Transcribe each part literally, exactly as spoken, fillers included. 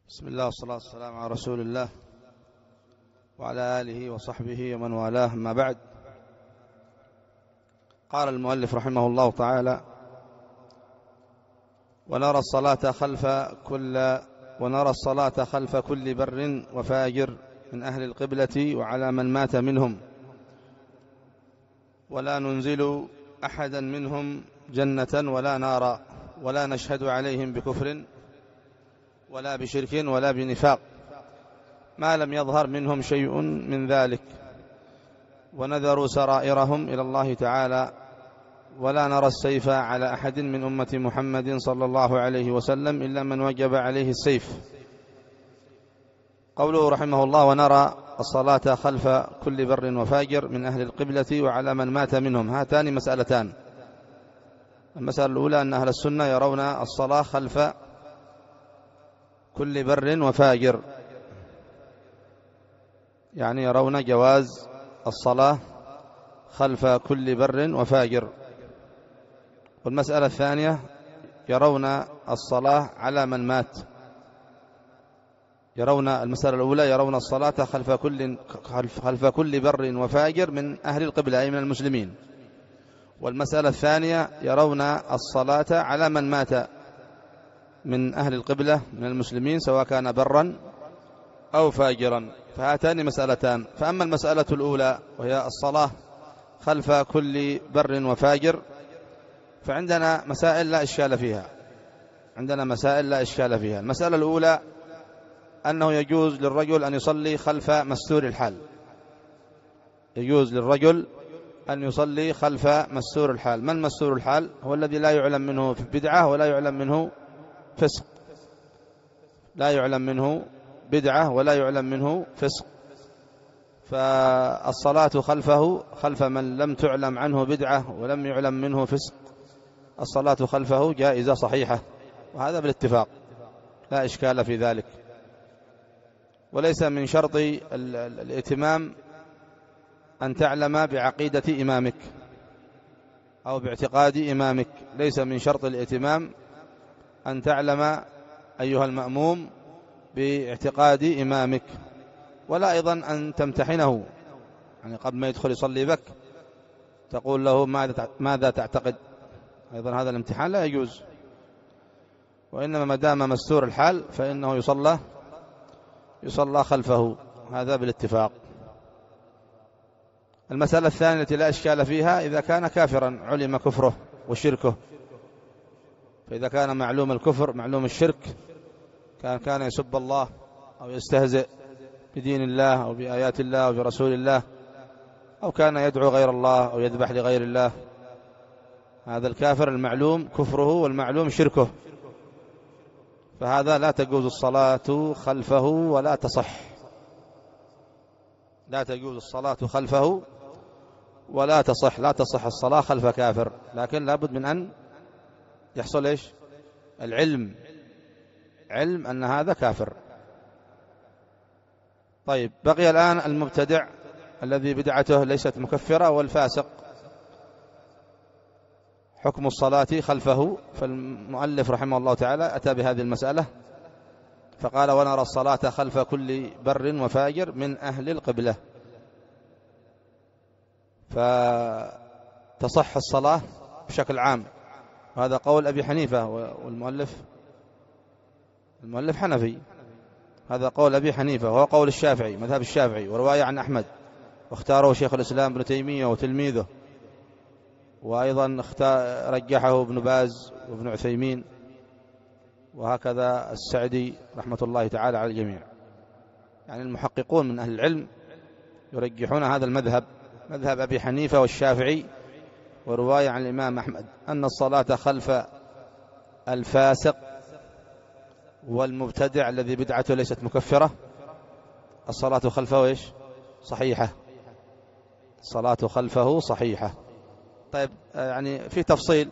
بسم الله والصلاة والسلام على رسول الله وعلى آله وصحبه ومن والاه، ما بعد. قال المؤلف رحمه الله تعالى: ونرى الصلاة خلف كل ونرى الصلاة خلف كل بر وفاجر من أهل القبلة وعلى من مات منهم، ولا ننزل أحدا منهم جنة ولا نارا، ولا نشهد عليهم بكفر ولا بشرك ولا بنفاق، ما لم يظهر منهم شيء من ذلك، ونذروا سرائرهم إلى الله تعالى، ولا نرى السيف على أحد من أمة محمد صلى الله عليه وسلم إلا من وجب عليه السيف. قوله رحمه الله: ونرى الصلاة خلف كل بر وفاجر من أهل القبلة وعلى من مات منهم، هاتان مسألتان. المسألة الأولى أن أهل السنة يرون الصلاة خلف كل بر وفاجر، يعني يرون جواز الصلاة خلف كل بر وفاجر. والمسألة الثانية يرون الصلاة على من مات. يرون المسألة الأولى يرون الصلاة خلف كل خلف كل بر وفاجر من أهل القبلة أي من المسلمين. والمسألة الثانية يرون الصلاة على من مات من أهل القبلة من المسلمين سواء كان برا أو فاجرا. فهاتان مسألتان. فأما المسألة الأولى وهي الصلاة خلف كل بر وفاجر فعندنا مسائل لا إشكال فيها عندنا مسائل لا إشكال فيها. المسألة الأولى أنه يجوز للرجل أن يصلي خلف مستور الحال. يجوز للرجل أن يصلي خلف مستور الحال. من مستور الحال؟ هو الذي لا يعلم منه في بدعة ولا يعلم منه فسق. لا يعلم منه بدعة ولا يعلم منه فسق. فالصلاة خلفه خلف من لم تعلم عنه بدعة ولم يعلم منه فسق، الصلاة خلفه جائزة صحيحة، وهذا بالاتفاق لا إشكال في ذلك. وليس من شرط الائتمام أن تعلم بعقيدة إمامك أو باعتقاد إمامك. ليس من شرط الائتمام أن تعلم أيها المأموم باعتقاد إمامك، ولا أيضا أن تمتحنه، يعني قبل ما يدخل يصلي بك تقول له ماذا تعتقد. أيضا هذا الامتحان لا يجوز. وإنما ما دام مستور الحال فإنه يصلى يصلى خلفه، هذا بالاتفاق. المسألة الثانية التي لا إشكال فيها إذا كان كافرا علم كفره وشركه. فإذا كان معلوم الكفر معلوم الشرك، كان كان يسب الله أو يستهزئ بدين الله أو بآيات الله أو برسول الله، أو كان يدعو غير الله أو يذبح لغير الله، هذا الكافر المعلوم كفره والمعلوم شركه، فهذا لا تجوز الصلاة خلفه ولا تصح. لا تجوز الصلاة خلفه ولا تصح. لا تصح الصلاة خلف كافر، لكن لابد من أن يحصل إيش؟ العلم، علم أن هذا كافر. طيب، بقي الآن المبتدع الذي بدعته ليست مكفرة والفاسق، حكم الصلاة خلفه. فالمؤلف رحمه الله تعالى أتى بهذه المسألة فقال: ونرى الصلاة خلف كل بر وفاجر من أهل القبلة. فتصح الصلاة بشكل عام، وهذا قول أبي حنيفة. والمؤلف المؤلف حنفي، هذا قول أبي حنيفة وهو قول الشافعي، مذهب الشافعي، ورواية عن أحمد، واختاره شيخ الإسلام ابن تيمية وتلميذه، وأيضا رجحه ابن باز وابن عثيمين، وهكذا السعدي رحمة الله تعالى على الجميع. يعني المحققون من أهل العلم يرجحون هذا المذهب، مذهب أبي حنيفة والشافعي، ورواية عن الإمام أحمد أن الصلاة خلف الفاسق والمبتدع الذي بدعته ليست مكفرة، الصلاة خلفه إيش؟ صحيحة. الصلاة خلفه صحيحة. طيب، يعني في تفصيل.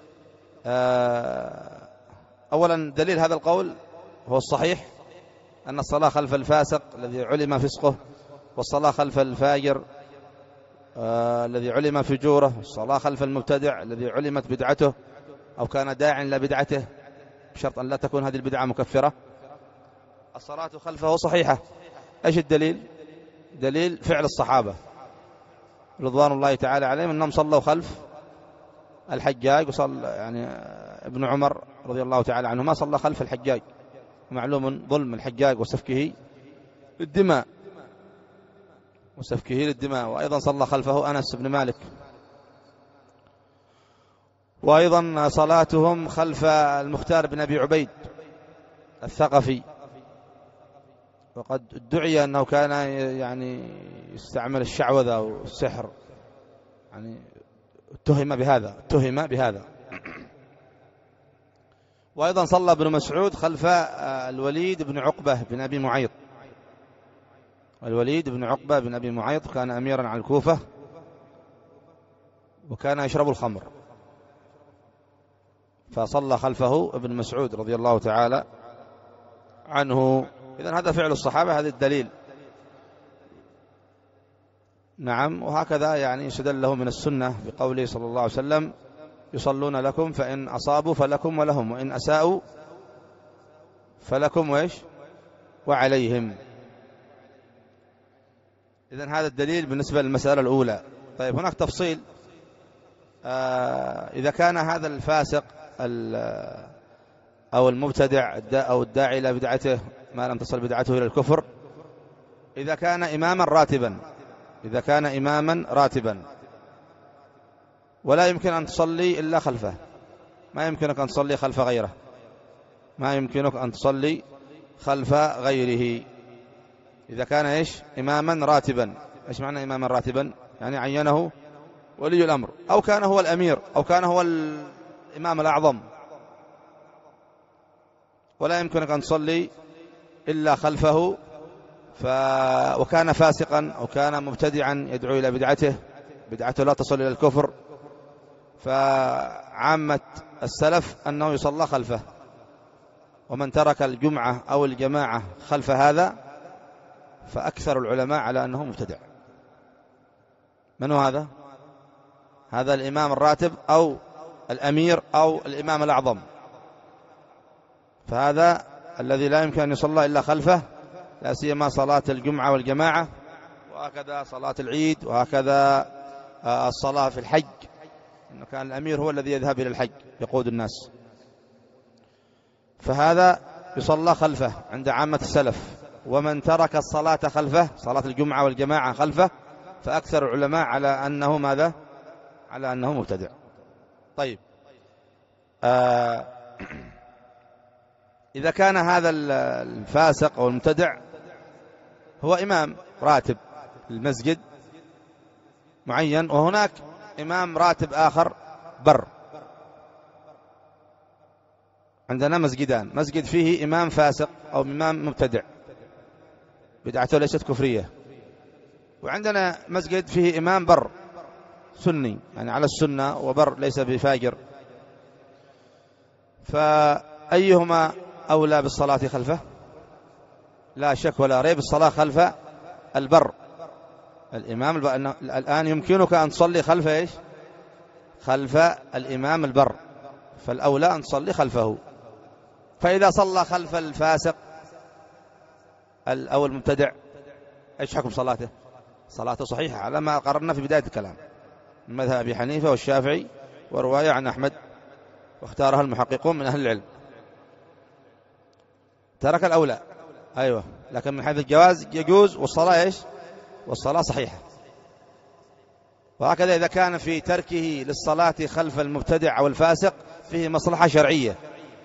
أولا دليل هذا القول هو الصحيح أن الصلاة خلف الفاسق الذي علم فسقه، والصلاة خلف الفاجر الذي علم فجوره، والصلاة خلف المبتدع الذي علمت بدعته أو كان داعٍ لبدعته، بشرط أن لا تكون هذه البدعة مكفرة. الصلاة خلفه صحيحة. إيش الدليل؟ دليل فعل الصحابة رضوان الله تعالى عليهم أنهم صلوا خلف الحجاج، وصل يعني ابن عمر رضي الله تعالى عنهما صلى خلف الحجاج، معلوم ظلم الحجاج وسفكه للدماء وسفكه للدماء. وأيضا صلى خلفه أنس بن مالك. وأيضا صلاتهم خلف المختار بن أبي عبيد الثقفي، وقد ادعي أنه كان يعني يستعمل الشعوذة والسحر، يعني اتهم بهذا اتهم بهذا وأيضا صلى ابن مسعود خلف الوليد بن عقبة بن أبي معيط. الوليد بن عقبة بن أبي معيط كان أميرا على الكوفة، وكان يشرب الخمر، فصلى خلفه ابن مسعود رضي الله تعالى عنه. إذن هذا فعل الصحابة، هذا الدليل. نعم. وهكذا يعني يستدل له من السنة بقوله صلى الله عليه وسلم: يصلون لكم فإن أصابوا فلكم ولهم، وإن أساءوا فلكم وإيش وعليهم. إذن هذا الدليل بالنسبة للمسألة الأولى. طيب هناك تفصيل. آه إذا كان هذا الفاسق أو المبتدع أو الداعي إلى بدعته ما لم تصل بدعته إلى الكفر، إذا كان إماما راتبا إذا كان إماما راتبا ولا يمكن أن تصلي إلا خلفه، ما يمكنك أن تصلي خلف غيره ما يمكنك أن تصلي خلف غيره إذا كان إيش إماما راتبا. إيش معنى إماما راتبا؟ يعني عينه ولي الأمر، أو كان هو الأمير، أو كان هو الإمام الأعظم، ولا يمكنك أن تصلي إلا خلفه. ف... وكان فاسقا أو كان مبتدعا يدعو إلى بدعته، بدعته لا تصل إلى الكفر، فعامة السلف أنه يصلى خلفه. ومن ترك الجمعة أو الجماعة خلف هذا فأكثر العلماء على أنه مبتدع. من هو هذا؟ هذا الإمام الراتب أو الأمير أو الإمام الأعظم، فهذا الذي لا يمكن أن يصلى إلا خلفه، لا سيما صلاة الجمعة والجماعة، وهكذا صلاة العيد، وهكذا الصلاة في الحج، إنه كان الأمير هو الذي يذهب إلى الحج يقود الناس، فهذا يصلى خلفه عند عامة السلف. ومن ترك الصلاة خلفه، صلاة الجمعة والجماعة خلفه، فأكثر العلماء على أنه ماذا؟ على أنه مبتدع. طيب آه إذا كان هذا الفاسق أو المبتدع هو إمام راتب المسجد معين، وهناك إمام راتب آخر بر، عندنا مسجدان، مسجد فيه إمام فاسق أو إمام مبتدع بدعته ليست كفرية، وعندنا مسجد فيه إمام بر سني يعني على السنة وبر ليس بفاجر، فأيهما أولى بالصلاة خلفه؟ لا شك ولا ريب الصلاة خلف البر الإمام البر. الآن يمكنك أن تصلي خلف إيش؟ خلف الإمام البر، فالأولى أن تصلي خلفه. فإذا صلى خلف الفاسق أو المبتدع إيش حكم صلاته؟ صلاته صحيحة على ما قررنا في بداية الكلام من مذهب أبي حنيفة والشافعي ورواية عن أحمد، واختارها المحققون من أهل العلم. ترك الأولى أيوة، لكن من حيث الجواز يجوز، والصلاة إيش؟ والصلاة صحيحة. وهكذا إذا كان في تركه للصلاة خلف المبتدع أو الفاسق فيه مصلحة شرعية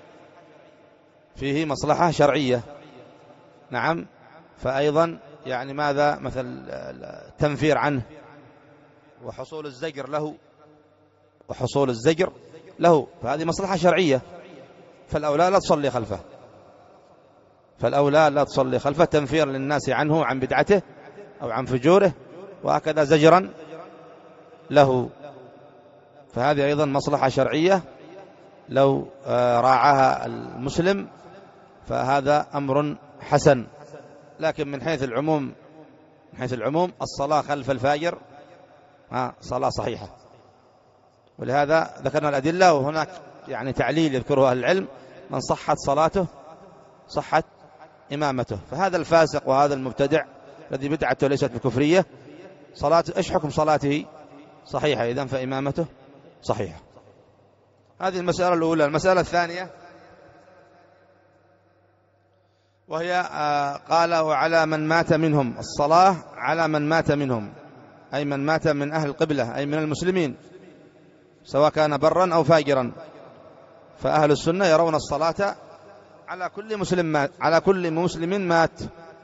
فيه مصلحة شرعية نعم، فأيضا يعني ماذا؟ مثل التنفير عنه وحصول الزجر له وحصول الزجر له فهذه مصلحة شرعية، فالأولى لا تصلي خلفه فالأولى لا تصلي خلفه تنفير للناس عنه عن بدعته أو عن فجوره، وهكذا زجرا له، فهذه أيضا مصلحة شرعية لو راعاها المسلم فهذا أمر حسن. لكن من حيث العموم من حيث العموم الصلاة خلف الفاجر صلاة صحيحة، ولهذا ذكرنا الأدلة. وهناك يعني تعليل يذكره أهل العلم: من صحت صلاته صحت إمامته. فهذا الفاسق وهذا المبتدع الذي بدعته ليست بكفرية، صلاة إيش حكم صلاته؟ صحيحة إذن، فإمامته صحيحة. هذه المسألة الأولى. المسألة الثانية وهي قال وعلى من مات منهم، الصلاة على من مات منهم، أي من مات من أهل القبلة، أي من المسلمين، سواء كان برا أو فاجرا. فأهل السنة يرون الصلاة على كل مسلم مات، على كل مسلم مات،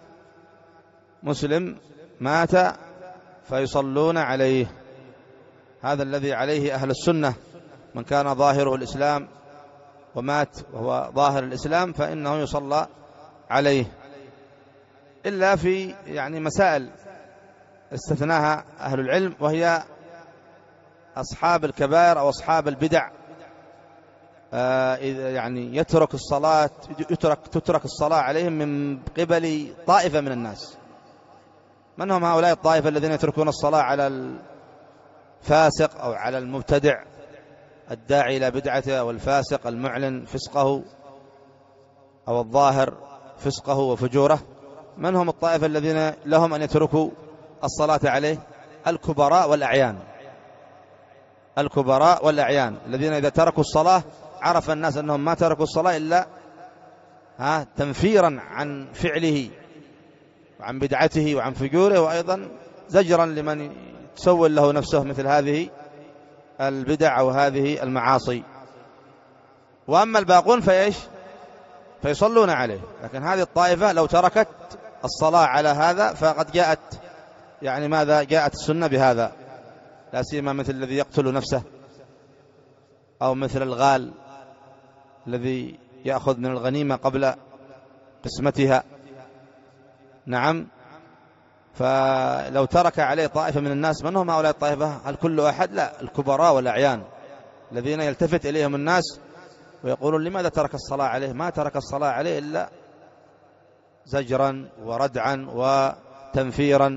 مسلم مات فيصلون عليه. هذا الذي عليه أهل السنة، من كان ظاهره الإسلام ومات وهو ظاهر الإسلام فإنه يصلى عليه، إلا في يعني مسائل استثناها أهل العلم، وهي أصحاب الكبائر أو أصحاب البدع، آه يعني يترك الصلاة يترك تترك الصلاة عليهم من قبل طائفة من الناس. من هم هؤلاء الطائفة الذين يتركون الصلاة على الفاسق أو على المبتدع الداعي إلى بدعته، أو الفاسق المعلن فسقه، أو الظاهر فسقه وفجوره؟ من هم الطائفة الذين لهم أن يتركوا الصلاة عليه؟ الكبراء والأعيان، الكبراء والأعيان الذين إذا تركوا الصلاة عرف الناس أنهم ما تركوا الصلاة إلا ها تنفيرا عن فعله وعن بدعته وعن فجوره، وأيضا زجرا لمن تسول له نفسه مثل هذه البدع أو هذه المعاصي. وأما الباقون فإيش؟ فيصلون عليه. لكن هذه الطائفة لو تركت الصلاة على هذا فقد جاءت يعني ماذا؟ جاءت السنة بهذا، لا سيما مثل الذي يقتل نفسه، أو مثل الغال الذي يأخذ من الغنيمة قبل قسمتها. نعم. فلو ترك عليه طائفة من الناس، من هم هؤلاء الطائفة؟ هل كل أحد؟ لا، الكبراء والأعيان الذين يلتفت إليهم الناس ويقولون لماذا ترك الصلاة عليه؟ ما ترك الصلاة عليه إلا زجرا وردعا وتنفيرا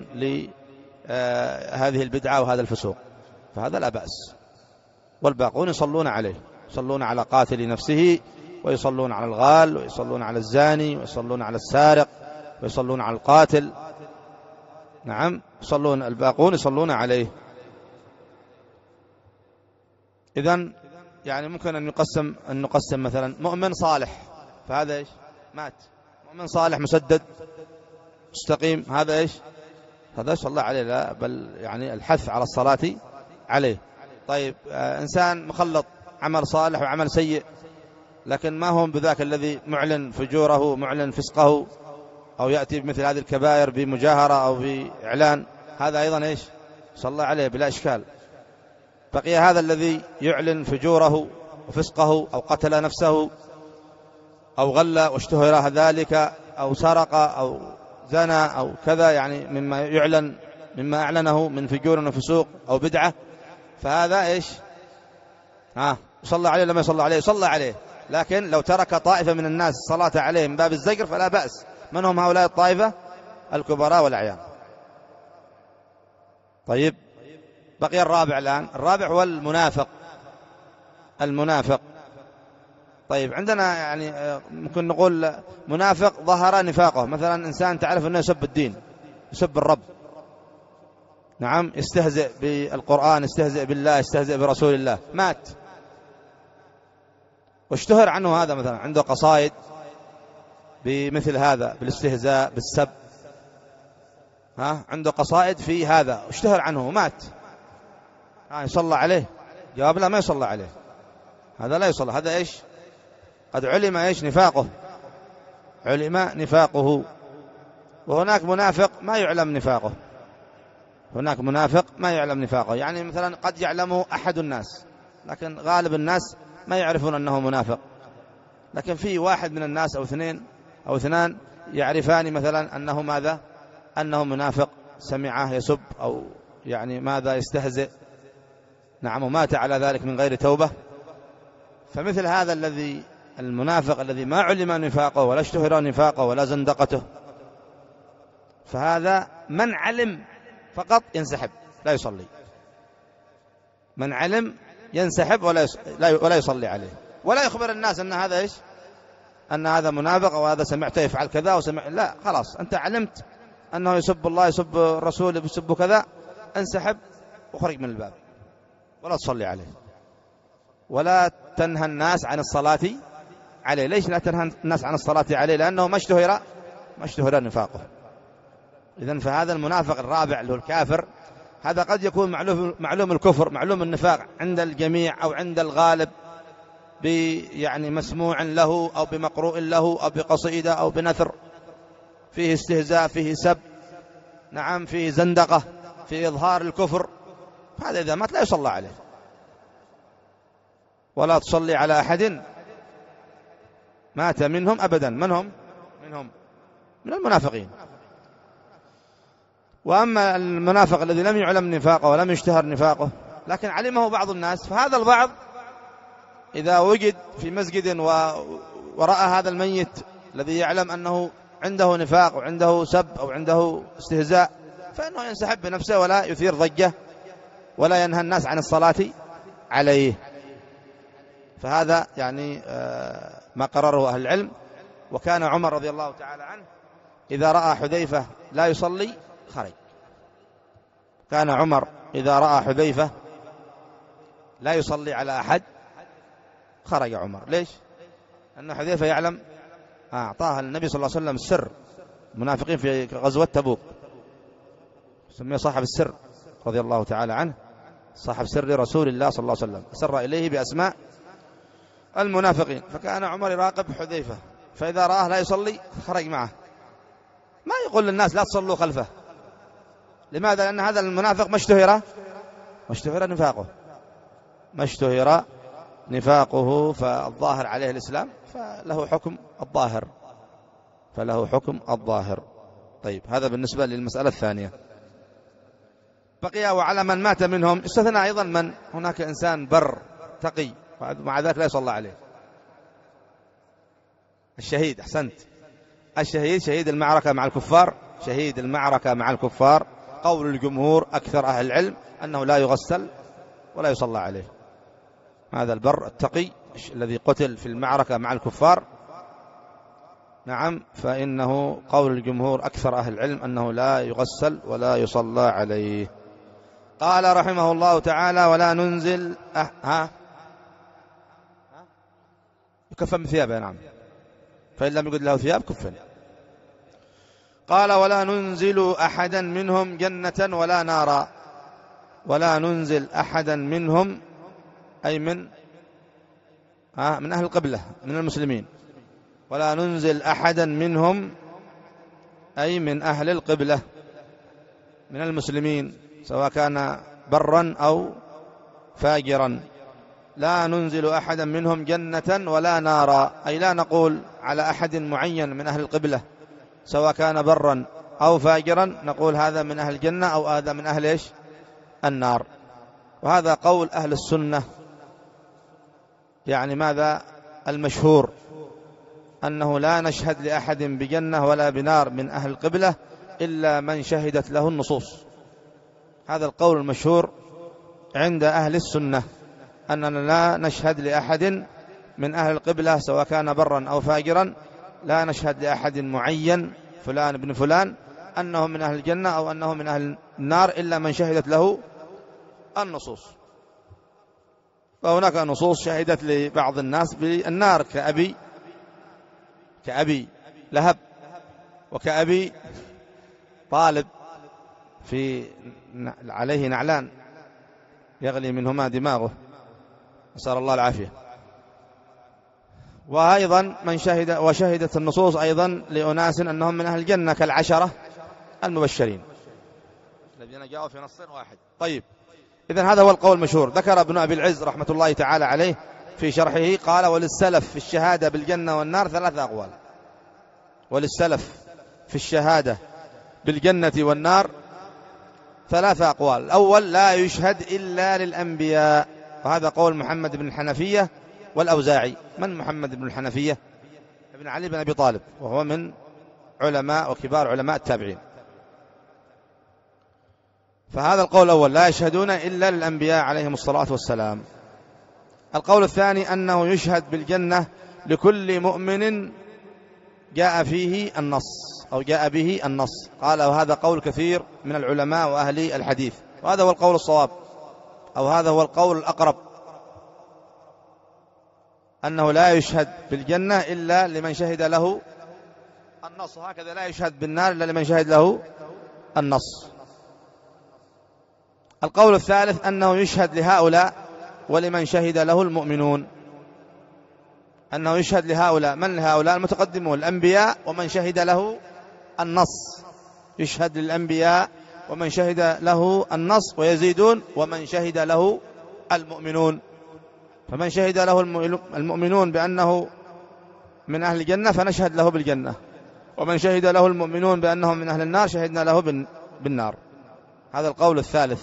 لهذه البدعة وهذا الفسوق، فهذا لا بأس. والباقون يصلون عليه، يصلون على قاتل نفسه، ويصلون على الغال، ويصلون على الزاني، ويصلون على السارق، ويصلون على القاتل. نعم، يصلون، الباقون يصلون عليه. إذن يعني ممكن أن يقسم أن نقسم مثلا مؤمن صالح، فهذا إيش؟ مات. مؤمن صالح مسدد مستقيم، هذا إيش؟ هذا صلى الله عليه، لا بل يعني الحث على الصلاة عليه. طيب آه إنسان مخلط عمل صالح وعمل سيء، لكن ما هو بذاك الذي معلن فجوره معلن فسقه، أو يأتي بمثل هذه الكبائر بمجاهرة أو بإعلان، هذا أيضا إيش؟ صلى الله عليه بلا إشكال. بقي هذا الذي يعلن فجوره وفسقه، أو قتل نفسه، أو غل واشتهر ذلك، أو سرق، أو زنى، أو كذا، يعني مما يعلن مما أعلنه من فجور وفسوق أو بدعة، فهذا إيش؟ ها صلى عليه لما يصلى عليه؟ صلى عليه. لكن لو ترك طائفة من الناس الصلاة عليه من باب الزجر فلا بأس. من هم هؤلاء الطائفة؟ الكبراء والأعيان. طيب بقي الرابع الآن. الرابع هو المنافق. المنافق طيب عندنا يعني ممكن نقول منافق ظهر نفاقه، مثلا إنسان تعرف أنه يسب الدين، يسب الرب، نعم، يستهزئ بالقرآن، يستهزئ بالله، يستهزئ برسول الله، مات واشتهر عنه هذا، مثلا عنده قصائد بمثل هذا، بالاستهزاء بالسب، ها عنده قصائد في هذا، اشتهر عنه ومات، ها يصلى عليه؟ جواب لا، ما يصلى عليه، هذا لا يصلى. هذا إيش؟ قد علم إيش؟ نفاقه، علم نفاقه. وهناك منافق ما يعلم نفاقه، هناك منافق ما يعلم نفاقه، يعني مثلا قد يعلمه أحد الناس، لكن غالب الناس ما يعرفون أنه منافق، لكن في واحد من الناس أو اثنين أو اثنان يعرفان مثلا أنه ماذا؟ أنه منافق، سمعه يسب أو يعني ماذا يستهزئ، نعم، ومات على ذلك من غير توبة. فمثل هذا الذي المنافق الذي ما علم نفاقه ولا اشتهر نفاقه ولا زندقته، فهذا من علم فقط ينسحب لا يصلي، من علم ينسحب ولا ولا يصلي عليه، ولا يخبر الناس أن هذا إيش؟ أن هذا منافق أو هذا سمعته يفعل كذا وسمع، لا، خلاص أنت علمت أنه يسب الله يسب الرسول يسب كذا، انسحب وخرج من الباب ولا تصلي عليه ولا تنهى الناس عن الصلاة عليه. ليش لا تنهى الناس عن الصلاة عليه؟ لأنه ما اشتهر ما اشتهر نفاقه. إذن فهذا المنافق الرابع اللي هو الكافر، هذا قد يكون معلوم معلوم الكفر معلوم النفاق عند الجميع أو عند الغالب، يعني مسموع له أو بمقروء له أو بقصيدة أو بنثر، فيه استهزاء فيه سب، نعم، فيه زندقة، فيه إظهار الكفر، هذا إذا مات لا يصلى عليه. ولا تصلي على أحد مات منهم أبدا. من هم؟ منهم من المنافقين. وأما المنافق الذي لم يعلم نفاقه ولم يشتهر نفاقه لكن علمه بعض الناس، فهذا البعض إذا وجد في مسجد ورأى هذا الميت الذي يعلم أنه عنده نفاق وعنده سب أو عنده استهزاء، فإنه ينسحب بنفسه ولا يثير ضجة ولا ينهى الناس عن الصلاة عليه. فهذا يعني ما قرره أهل العلم. وكان عمر رضي الله تعالى عنه إذا رأى حذيفة لا يصلي خرج. كان عمر إذا رأى حذيفة لا يصلي على أحد خرج عمر. ليش؟ أن حذيفة يعلم أعطاها النبي صلى الله عليه وسلم السر. المنافقين في غزوة تبوك سميه صاحب السر رضي الله تعالى عنه، صاحب سر رسول الله صلى الله عليه وسلم، سر إليه بأسماء المنافقين. فكان عمر يراقب حذيفة، فإذا رآه لا يصلي خرج معه، ما يقول للناس لا تصلوا خلفه. لماذا؟ لأن هذا المنافق ما اشتهر ما اشتهر نفاقه ما اشتهر نفاقه فالظاهر عليه الإسلام، فله حكم الظاهر فله حكم الظاهر. طيب، هذا بالنسبة للمسألة الثانية. بقي وعلى من مات منهم استثنى أيضا من هناك إنسان بر تقي مع ذلك لا يصلى عليه. الشهيد، أحسنت، الشهيد شهيد المعركة مع الكفار، شهيد المعركة مع الكفار قول الجمهور أكثر أهل العلم أنه لا يغسل ولا يصلى عليه. هذا البر التقي الذي قتل في المعركة مع الكفار، نعم، فإنه قول الجمهور أكثر أهل العلم أنه لا يغسل ولا يصلى عليه. قال رحمه الله تعالى: ولا ننزل أه... ها يكفن بثيابه، نعم، فإن لم يجد له ثياب كفن. قال: ولا ننزل أحدا منهم جنة ولا نارا. ولا ننزل أحدا منهم أي من ها من أهل القبلة من المسلمين. ولا ننزل أحدا منهم أي من أهل القبلة من المسلمين، سواء كان برا أو فاجرا. لا ننزل أحدا منهم جنة ولا نارا، أي لا نقول على أحد معين من أهل القبلة سواء كان برا أو فاجرا نقول هذا من أهل الجنة أو هذا من أهل إيش؟ النار. وهذا قول أهل السنة، يعني ماذا المشهور؟ أنه لا نشهد لأحد بجنة ولا بنار من أهل القبلة إلا من شهدت له النصوص. هذا القول المشهور عند أهل السنة، أننا لا نشهد لأحد من أهل القبلة سواء كان برا أو فاجرا، لا نشهد لأحد معين فلان ابن فلان أنه من أهل الجنة أو أنه من أهل النار إلا من شهدت له النصوص. فهناك نصوص شهدت لبعض الناس بالنار كأبي كأبي لهب وكأبي طالب في عليه نعلان يغلي منهما دماغه، نسأل الله العافية. وأيضا من شهد وشهدت النصوص أيضا لأناس أنهم من أهل الجنة كالعشرة المبشرين الذين جاءوا في نص واحد. طيب، إذن هذا هو القول المشهور. ذكر ابن أبي العز رحمة الله تعالى عليه في شرحه قال: وللسلف في الشهادة بالجنة والنار ثلاثة أقوال. وللسلف في الشهادة بالجنة والنار ثلاثة أقوال. الأول: لا يشهد إلا للأنبياء، وهذا قول محمد بن الحنفية والأوزاعي. من محمد بن الحنفية؟ ابن علي بن أبي طالب، وهو من علماء وكبار علماء التابعين. فهذا القول الأول، لا يشهدون إلا للأنبياء عليهم الصلاة والسلام. القول الثاني أنه يشهد بالجنة لكل مؤمن جاء فيه النص أو جاء به النص. قال وهذا قول كثير من العلماء وأهل الحديث، وهذا هو القول الصواب، أو هذا هو القول الأقرب، أنه لا يشهد بالجنة إلا لمن شهد له النص، وهكذا لا يشهد بالنار إلا لمن شهد له النص. القول الثالث أنه يشهد لهؤلاء ولمن شهد له المؤمنون، أنه يشهد لهؤلاء، من لهؤلاء؟ المتقدمون الأنبياء ومن شهد له النص، يشهد للأنبياء ومن شهد له النص، ويزيدون ومن شهد له المؤمنون. فمن شهد له المؤمنون بأنه من أهل الجنة فنشهد له بالجنة، ومن شهد له المؤمنون بأنهم من أهل النار شهدنا له بالنار. هذا القول الثالث.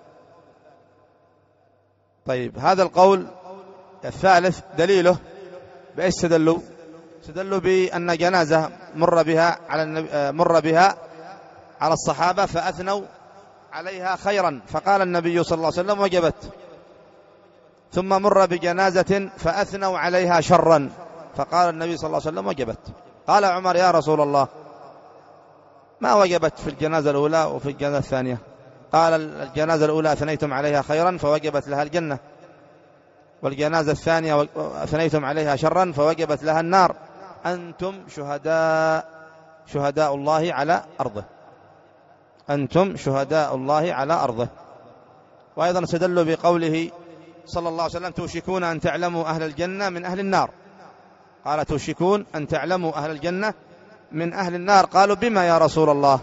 طيب هذا القول الثالث دليله بإيش استدلوا؟ استدلوا بأن جنازة مر بها على النبي مر بها على الصحابة فأثنوا عليها خيرا، فقال النبي صلى الله عليه وسلم وجبت. ثم مر بجنازة فأثنوا عليها شرا، فقال النبي صلى الله عليه وسلم وجبت. قال عمر يا رسول الله ما وجبت في الجنازة الأولى وفي الجنازة الثانية؟ قال الجنازة الأولى أثنيتم عليها خيرا فوجبت لها الجنة، والجنازة الثانية أثنيتم عليها شرا فوجبت لها النار. أنتم شهداء شهداء الله على أرضه، أنتم شهداء الله على أرضه. وأيضا استدلوا بقوله صلى الله عليه وسلم توشكون أن تعلموا أهل الجنة من أهل النار. قال توشكون أن تعلموا أهل الجنة من أهل النار. قالوا بما يا رسول الله؟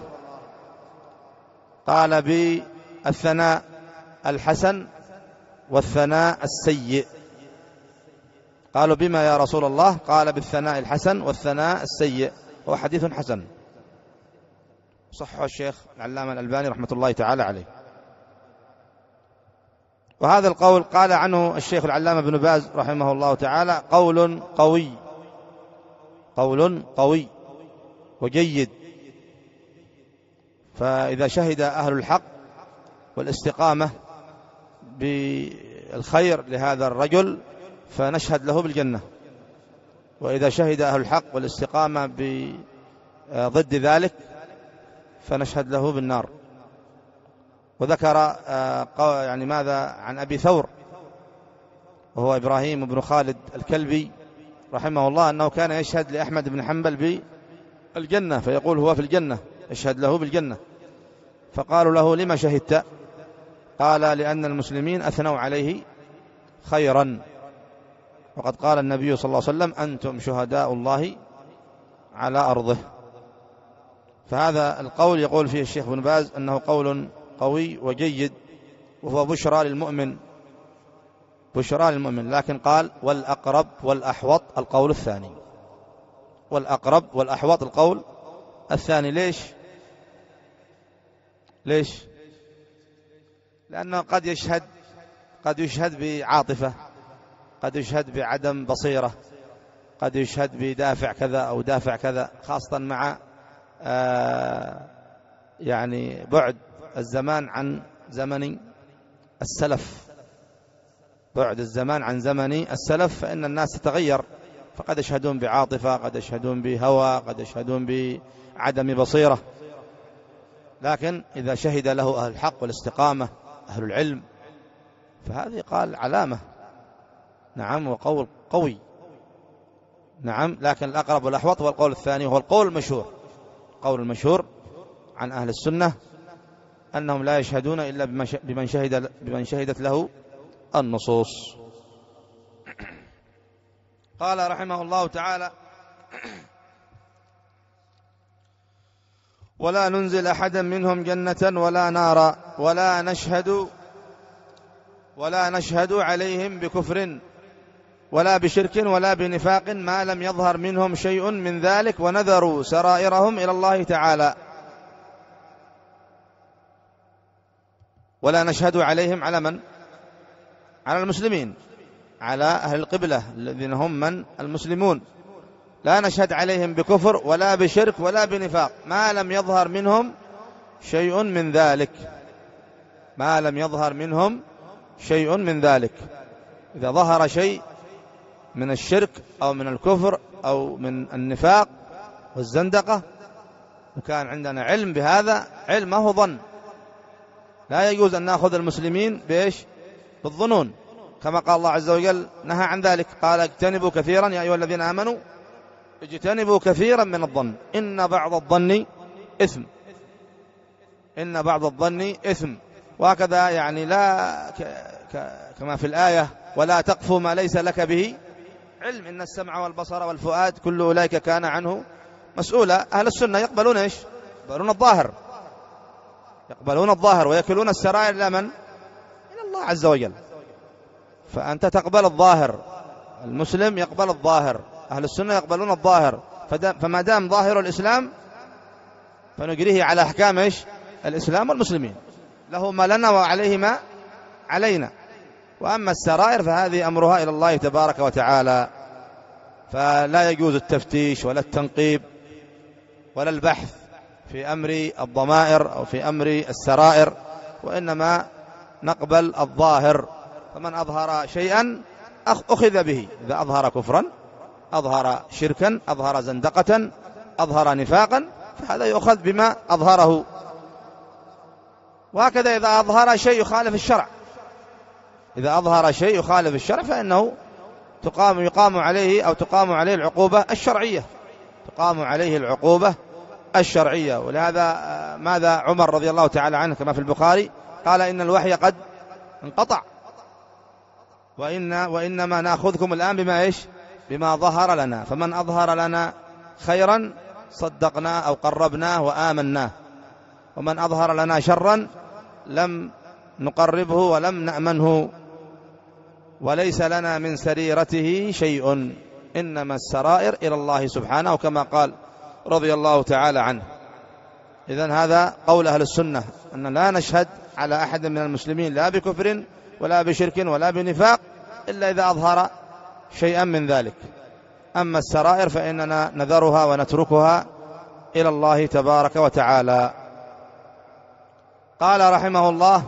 قال بالثناء الحسن والثناء السيء. قالوا بما يا رسول الله؟ قال بالثناء الحسن والثناء السيء. هو حديث حسن صححه الشيخ العلامة الألباني رحمة الله تعالى عليه. وهذا القول قال عنه الشيخ العلامة ابن باز رحمه الله تعالى قول قوي، قول قوي وجيد. فإذا شهد أهل الحق والاستقامة بالخير لهذا الرجل فنشهد له بالجنة، وإذا شهد أهل الحق والاستقامة بضد ذلك فنشهد له بالنار. وذكر يعني ماذا عن أبي ثور وهو إبراهيم بن خالد الكلبي رحمه الله أنه كان يشهد لأحمد بن حنبل بالجنة، فيقول هو في الجنة، يشهد له بالجنة. فقالوا له لما شهدت؟ قال لأن المسلمين أثنوا عليه خيرا، وقد قال النبي صلى الله عليه وسلم أنتم شهداء الله على أرضه. فهذا القول يقول فيه الشيخ بن باز أنه قول قوي وجيد، وهو بشرى للمؤمن، بشرى للمؤمن. لكن قال والأقرب والأحوط القول الثاني، والأقرب والأحوط القول الثاني. ليش؟ ليش؟ لأنه قد يشهد قد يشهد بعاطفة، قد يشهد بعدم بصيرة، قد يشهد بدافع كذا أو دافع كذا، خاصة مع آه يعني بعد الزمان عن زمن السلف، بعد الزمان عن زمن السلف، فإن الناس تتغير، فقد يشهدون بعاطفة، قد يشهدون بهوى، قد يشهدون بعدم بصيرة. لكن إذا شهد له أهل الحق والاستقامة أهل العلم فهذه قال علامة، نعم، وقول قوي، نعم. لكن الأقرب والأحوط هو القول الثاني، وهو القول المشهور، قول المشهور عن أهل السنة أنهم لا يشهدون إلا بمن شهد بمن شهدت له النصوص. قال رحمه الله تعالى ولا ننزل أحدا منهم جنة ولا نارا ولا نشهد ولا نشهد عليهم بكفر ولا بشرك ولا بنفاق ما لم يظهر منهم شيء من ذلك ونذروا سرائرهم إلى الله تعالى. ولا نشهد عليهم على من؟ على المسلمين، على أهل القبلة الذين هم من؟ المسلمون. لا نشهد عليهم بكفر ولا بشرك ولا بنفاق ما لم يظهر منهم شيء من ذلك، ما لم يظهر منهم شيء من ذلك. إذا ظهر شيء من الشرك أو من الكفر أو من النفاق والزندقة، وكان عندنا علم بهذا، علم ما هو ظن. لا يجوز أن نأخذ المسلمين بإيش؟ بالظنون، كما قال الله عز وجل نهى عن ذلك، قال اجتنبوا كثيرا يا أيها الذين آمنوا اجتنبوا كثيرا من الظن إن بعض الظن إثم، إن بعض الظن إثم. وهكذا يعني لا ك... ك... كما في الآية ولا تقف ما ليس لك به علم إن السمع والبصر والفؤاد كل أولئك كان عنه مسؤولا. أهل السنة يقبلون إيش؟ يقبلون الظاهر، يقبلون الظاهر ويكلون السرائر إلى من؟ إلى الله عز وجل. فأنت تقبل الظاهر، المسلم يقبل الظاهر، أهل السنة يقبلون الظاهر. فما دام ظاهر الإسلام فنجريه على أحكام إيش؟ الإسلام والمسلمين، له ما لنا وعليه ما علينا. وأما السرائر فهذه أمرها إلى الله تبارك وتعالى، فلا يجوز التفتيش ولا التنقيب ولا البحث في أمر الضمائر أو في أمر السرائر، وإنما نقبل الظاهر. فمن أظهر شيئا أخذ به، إذا أظهر كفرا، أظهر شركا، أظهر زندقة، أظهر نفاقا، فهذا يؤخذ بما أظهره. وهكذا إذا أظهر شيء يخالف الشرع، إذا أظهر شيء يخالف الشرع فإنه تقام يقام عليه أو تقام عليه العقوبة الشرعية، تقام عليه العقوبة الشرعية. ولهذا ماذا عمر رضي الله تعالى عنه كما في البخاري قال إن الوحي قد انقطع، وإن وإنما نأخذكم الآن بما إيش؟ بما ظهر لنا، فمن أظهر لنا خيرا صدقناه أو قربناه وآمناه، ومن أظهر لنا شرا لم نقربه ولم نأمنه، وليس لنا من سريرته شيء، إنما السرائر إلى الله سبحانه كما قال رضي الله تعالى عنه. إذن هذا قول أهل السنة، أن لا نشهد على أحد من المسلمين لا بكفر ولا بشرك ولا بنفاق إلا إذا أظهر شيئا من ذلك. أما السرائر فإننا نذرها ونتركها إلى الله تبارك وتعالى. قال رحمه الله: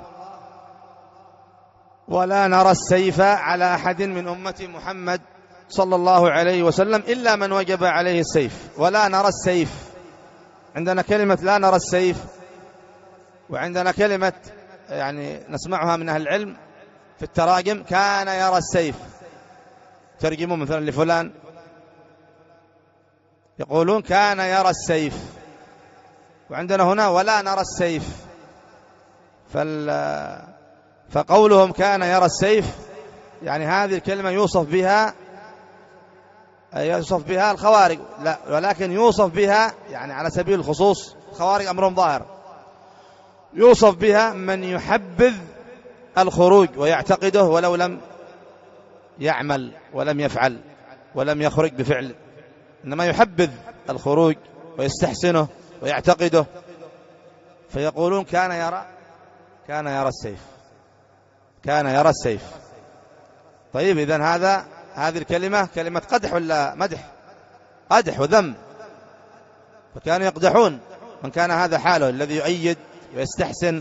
ولا نرى السيف على أحد من أمة محمد صلى الله عليه وسلم إلا من وجب عليه السيف. ولا نرى السيف، عندنا كلمة لا نرى السيف، وعندنا كلمة يعني نسمعها من أهل العلم في التراجم كان يرى السيف، ترجموا مثلا لفلان يقولون كان يرى السيف، وعندنا هنا ولا نرى السيف. فال فقولهم كان يرى السيف يعني هذه الكلمة يوصف بها يوصف بها الخوارج، لا ولكن يوصف بها يعني على سبيل الخصوص، الخوارج أمرهم ظاهر، يوصف بها من يحبذ الخروج ويعتقده ولو لم يعمل ولم يفعل ولم يخرج بفعل، إنما يحبذ الخروج ويستحسنه ويعتقده، فيقولون كان يرى كان يرى السيف، كان يرى السيف. طيب إذن هذا هذه الكلمة كلمة قدح ولا مدح؟ قدح وذم، فكانوا يقدحون من كان هذا حاله، الذي يؤيد ويستحسن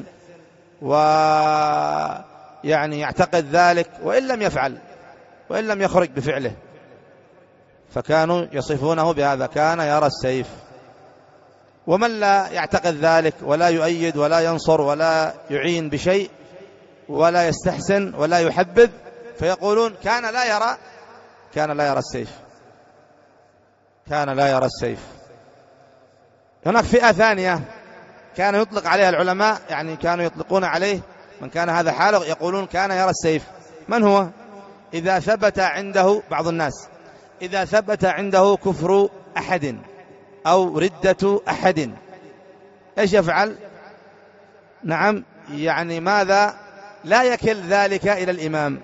ويعني يعتقد ذلك وإن لم يفعل وإن لم يخرج بفعله، فكانوا يصفونه بهذا كان يرى السيف. ومن لا يعتقد ذلك ولا يؤيد ولا ينصر ولا يعين بشيء ولا يستحسن ولا يحبذ فيقولون كان لا يرى كان لا يرى السيف، كان لا يرى السيف. هناك فئة ثانية كان يطلق عليها العلماء، يعني كانوا يطلقون عليه من كان هذا حاله يقولون كان يرى السيف. من هو؟ إذا ثبت عنده بعض الناس إذا ثبت عنده كفر أحد أو ردة أحد إيش يفعل؟ نعم، يعني ماذا؟ لا يكل ذلك إلى الإمام،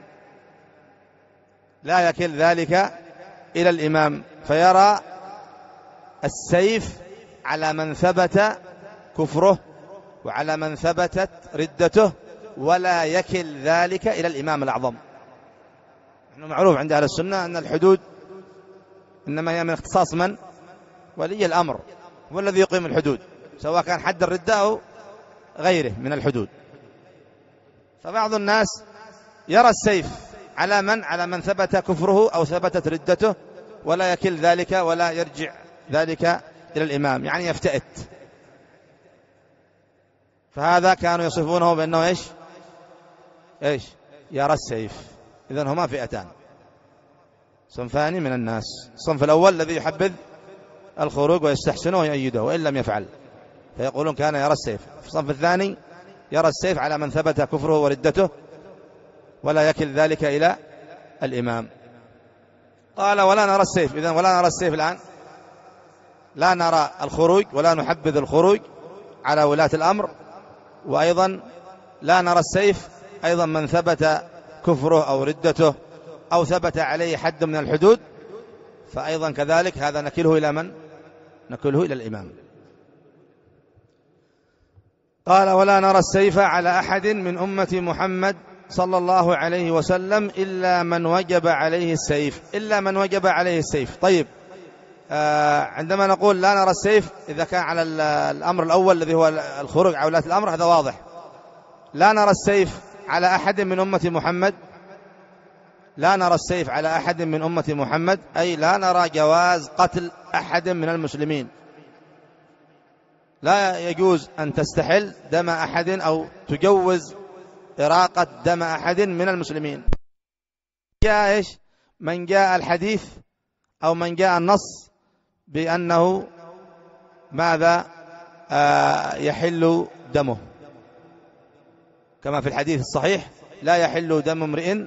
لا يكل ذلك إلى الإمام، فيرى السيف على من ثبت كفره وعلى من ثبتت ردته، ولا يكل ذلك إلى الإمام الأعظم. نحن معروف عند أهل السنة أن الحدود إنما هي من اختصاص من؟ ولي الأمر، هو الذي يقيم الحدود، سواء كان حد الردة أو غيره من الحدود. فبعض الناس يرى السيف على من؟ على من ثبت كفره أو ثبتت ردته، ولا يكل ذلك ولا يرجع ذلك إلى الإمام، يعني يفتئت. فهذا كانوا يصفونه بأنه إيش إيش يرى السيف. إذن هما فئتان، صنفان من الناس. الصنف الأول الذي يحبذ الخروج ويستحسنه ويؤيده وإن لم يفعل، فيقولون كان يرى السيف. الصنف الثاني يرى السيف على من ثبت كفره وردته ولا يكل ذلك إلى الإمام. قال ولا نرى السيف. إذن ولا نرى السيف الآن، لا نرى الخروج ولا نحبذ الخروج على ولاة الأمر، وأيضا لا نرى السيف أيضا من ثبت كفره أو ردته أو ثبت عليه حد من الحدود، فأيضا كذلك هذا نكله إلى من؟ نكله إلى الإمام. قال ولا نرى السيف على أحد من أمة محمد صلى الله عليه وسلم إلا من وجب عليه السيف. إلا من وجب عليه السيف. طيب، آه عندما نقول لا نرى السيف، إذا كان على الأمر الأول الذي هو الخروج على ولاة الأمر هذا واضح. لا نرى السيف على أحد من أمة محمد، لا نرى السيف على أحد من أمة محمد أي لا نرى جواز قتل أحد من المسلمين. لا يجوز أن تستحل دم أحد أو تجوز إراقة دم أحد من المسلمين. جاء إيش؟ من جاء الحديث أو من جاء النص بأنه ماذا آه يحل دمه، كما في الحديث الصحيح لا يحل دم امرئ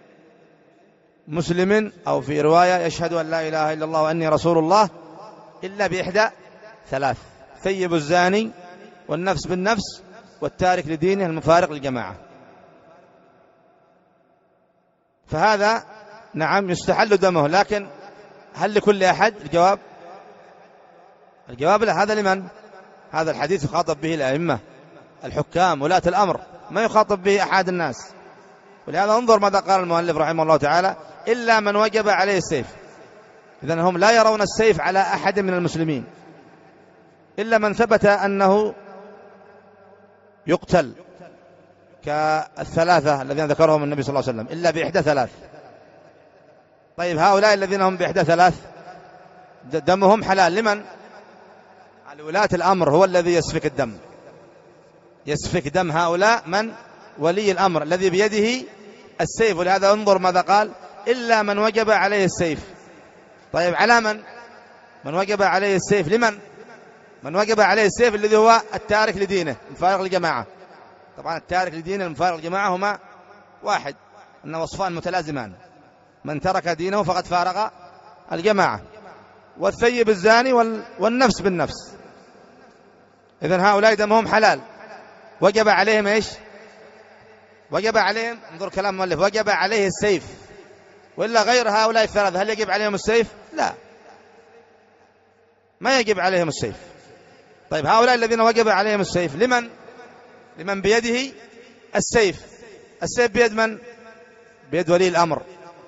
مسلم، أو في رواية يشهد أن لا إله إلا الله وأني رسول الله، إلا بإحدى ثلاث: ثيب الزاني، والنفس بالنفس، والتارك لدينه المفارق للجماعة. فهذا نعم يستحل دمه، لكن هل لكل أحد؟ الجواب الجواب لا. هذا لمن؟ هذا الحديث يخاطب به الأئمة الحكام ولاة الأمر، ما يخاطب به أحد الناس. ولهذا انظر ماذا قال المؤلف رحمه الله تعالى: إلا من وجب عليه السيف. إذن هم لا يرون السيف على أحد من المسلمين إلا من ثبت أنه يقتل، كالثلاثة الذين ذكرهم النبي صلى الله عليه وسلم، إلا بإحدى ثلاث. طيب، هؤلاء الذين هم بإحدى ثلاث دمهم حلال لمن؟ على ولاة الأمر، هو الذي يسفك الدم. يسفك دم هؤلاء من؟ ولي الأمر الذي بيده السيف. ولهذا انظر ماذا قال: إلا من وجب عليه السيف. طيب، على من؟ من وجب عليه السيف لمن؟ من وجب عليه السيف الذي هو التارك لدينه المفارق للجماعة. طبعا التارك لدينه المفارق للجماعة هما واحد، أن وصفان متلازمان: من ترك دينه فقد فارق الجماعة، والثيب الزاني والنفس بالنفس. إذن هؤلاء دمهم حلال، وجب عليهم إيش؟ وجب عليهم، انظر كلام مؤلف، وجب عليه السيف. وإلا غير هؤلاء الثلاثة هل يجب عليهم السيف؟ لا، ما يجب عليهم السيف. طيب، هؤلاء الذين وجب عليهم السيف لمن؟ لمن بيده السيف. السيف بيد من؟ بيد ولي الأمر.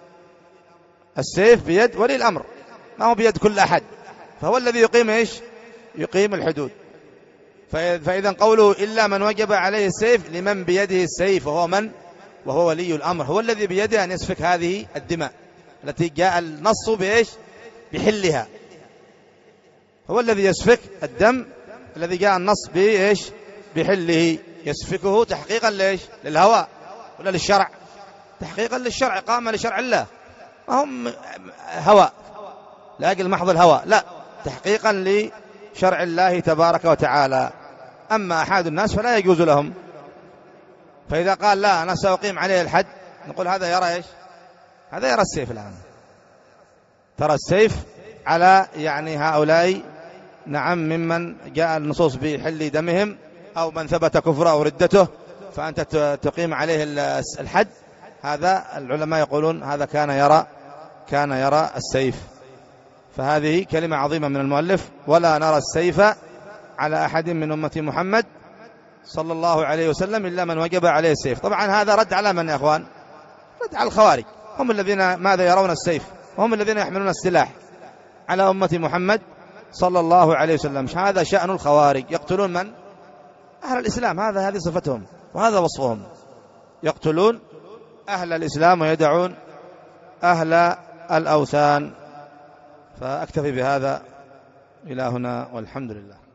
السيف بيد ولي الأمر، ما هو بيد كل أحد، فهو الذي يقيم إيش؟ يقيم الحدود. فإذا قوله إلا من وجب عليه السيف لمن بيده السيف، وهو من؟ وهو ولي الأمر، هو الذي بيده أن يسفك هذه الدماء التي جاء النص بإيش؟ بحلها. هو الذي يسفك الدم الذي جاء النص بإيش؟ بحله. يسفكه تحقيقا ليش؟ للهوى ولا للشرع؟ تحقيقا للشرع، قام لشرع الله، ما هم هوى لأجل محض الهوى، لا، تحقيقا لشرع الله تبارك وتعالى. أما أحد الناس فلا يجوز لهم. فإذا قال لا أنا سأقيم عليه الحد، نقول هذا يرى إيش؟ هذا يرى السيف. الآن ترى السيف على يعني هؤلاء نعم ممن جاء النصوص بحل دمهم، أو من ثبت كفره أو ردته فأنت تقيم عليه الحد. هذا العلماء يقولون هذا كان يرى كان يرى السيف. فهذه كلمة عظيمة من المؤلف: ولا نرى السيف على أحد من أمة محمد صلى الله عليه وسلم إلا من وجب عليه السيف. طبعا هذا رد على من يا أخوان؟ رد على الخوارج، هم الذين ماذا يرون السيف، وهم الذين يحملون السلاح على أمة محمد صلى الله عليه وسلم. هذا شأن الخوارج، يقتلون من؟ أهل الإسلام. هذا هذه صفتهم وهذا وصفهم، يقتلون أهل الإسلام ويدعون أهل الأوثان. فأكتفي بهذا إلى هنا والحمد لله.